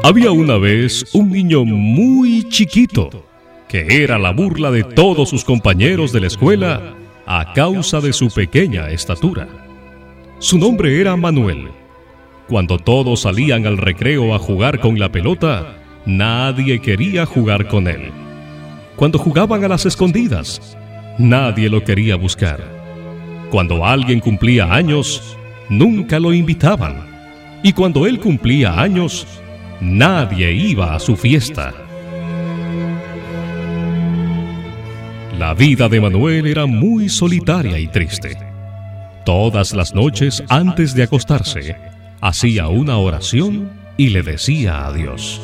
Había una vez un niño muy chiquito, que era la burla de todos sus compañeros de la escuela a causa de su pequeña estatura. Su nombre era Manuel. Cuando todos salían al recreo a jugar con la pelota, nadie quería jugar con él. Cuando jugaban a las escondidas, nadie lo quería buscar. Cuando alguien cumplía años, nunca lo invitaban. Y cuando él cumplía años, nadie iba a su fiesta. La vida de Manuel era muy solitaria y triste. Todas las noches, antes de acostarse, hacía una oración y le decía a Dios: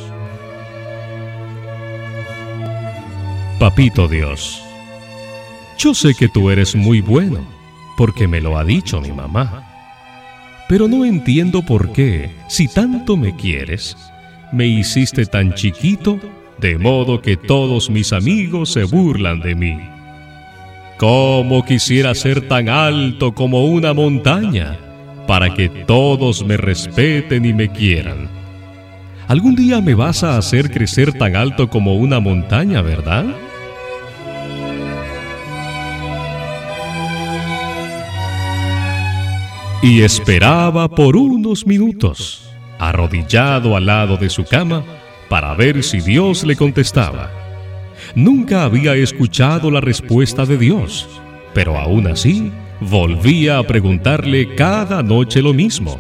Papito Dios, yo sé que tú eres muy bueno, porque me lo ha dicho mi mamá. Pero no entiendo por qué, si tanto me quieres, me hiciste tan chiquito, de modo que todos mis amigos se burlan de mí. ¿Cómo quisiera ser tan alto como una montaña, para que todos me respeten y me quieran? Algún día me vas a hacer crecer tan alto como una montaña, ¿verdad? Y esperaba por unos minutos, arrodillado al lado de su cama, para ver si Dios le contestaba. Nunca había escuchado la respuesta de Dios, pero aún así volvía a preguntarle cada noche lo mismo.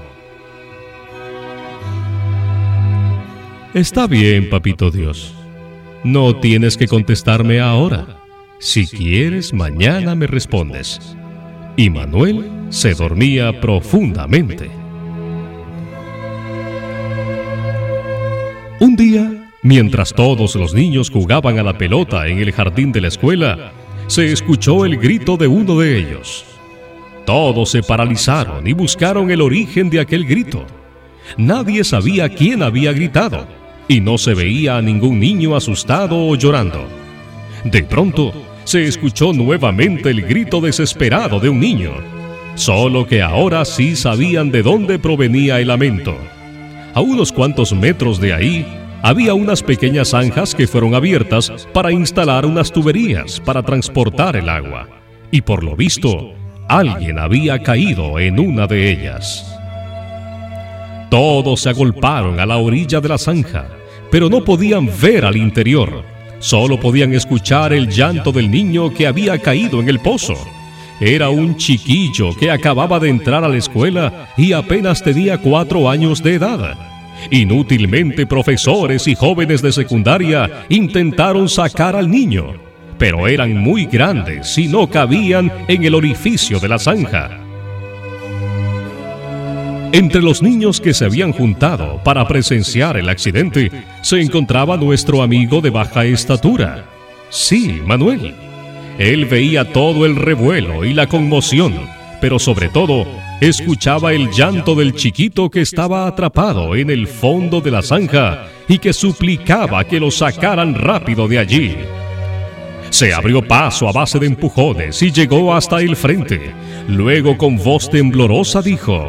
Está bien, papito Dios. No tienes que contestarme ahora. Si quieres, mañana me respondes. Y Manuel se dormía profundamente. Un día, mientras todos los niños jugaban a la pelota en el jardín de la escuela, se escuchó el grito de uno de ellos. Todos se paralizaron y buscaron el origen de aquel grito. Nadie sabía quién había gritado, y no se veía a ningún niño asustado o llorando. De pronto, se escuchó nuevamente el grito desesperado de un niño, solo que ahora sí sabían de dónde provenía el lamento. A unos cuantos metros de ahí, había unas pequeñas zanjas que fueron abiertas para instalar unas tuberías para transportar el agua, y por lo visto, alguien había caído en una de ellas. Todos se agolparon a la orilla de la zanja, pero no podían ver al interior. Solo podían escuchar el llanto del niño que había caído en el pozo. Era un chiquillo que acababa de entrar a la escuela y apenas tenía 4 años de edad. Inútilmente profesores y jóvenes de secundaria intentaron sacar al niño, pero eran muy grandes y no cabían en el orificio de la zanja. Entre los niños que se habían juntado para presenciar el accidente se encontraba nuestro amigo de baja estatura. Sí, Manuel. Él veía todo el revuelo y la conmoción, pero sobre todo escuchaba el llanto del chiquito que estaba atrapado en el fondo de la zanja y que suplicaba que lo sacaran rápido de allí. Se abrió paso a base de empujones y llegó hasta el frente. Luego, con voz temblorosa, dijo: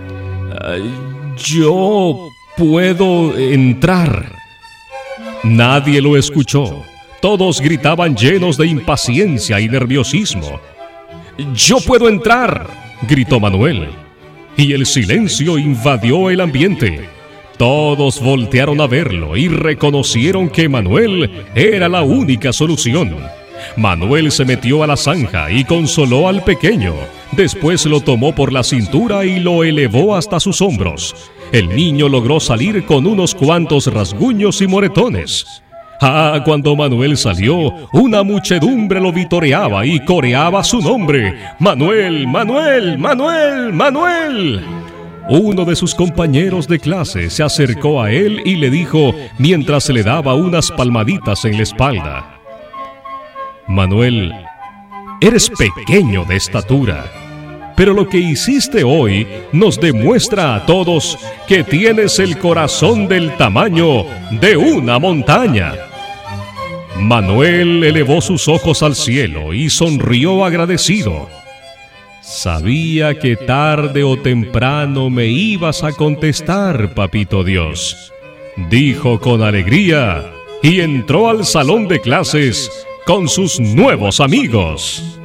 Yo puedo entrar. Nadie lo escuchó. Todos gritaban llenos de impaciencia y nerviosismo. ¡Yo puedo entrar!, gritó Manuel. Y el silencio invadió el ambiente. Todos voltearon a verlo y reconocieron que Manuel era la única solución. Manuel se metió a la zanja y consoló al pequeño. Después lo tomó por la cintura y lo elevó hasta sus hombros. El niño logró salir con unos cuantos rasguños y moretones. Cuando Manuel salió, una muchedumbre lo vitoreaba y coreaba su nombre: ¡Manuel, Manuel, Manuel, Manuel! Uno de sus compañeros de clase se acercó a él y le dijo, mientras le daba unas palmaditas en la espalda: Manuel, eres pequeño de estatura, pero lo que hiciste hoy nos demuestra a todos que tienes el corazón del tamaño de una montaña. Manuel elevó sus ojos al cielo y sonrió agradecido. Sabía que tarde o temprano me ibas a contestar, papito Dios, dijo con alegría y entró al salón de clases con sus nuevos amigos.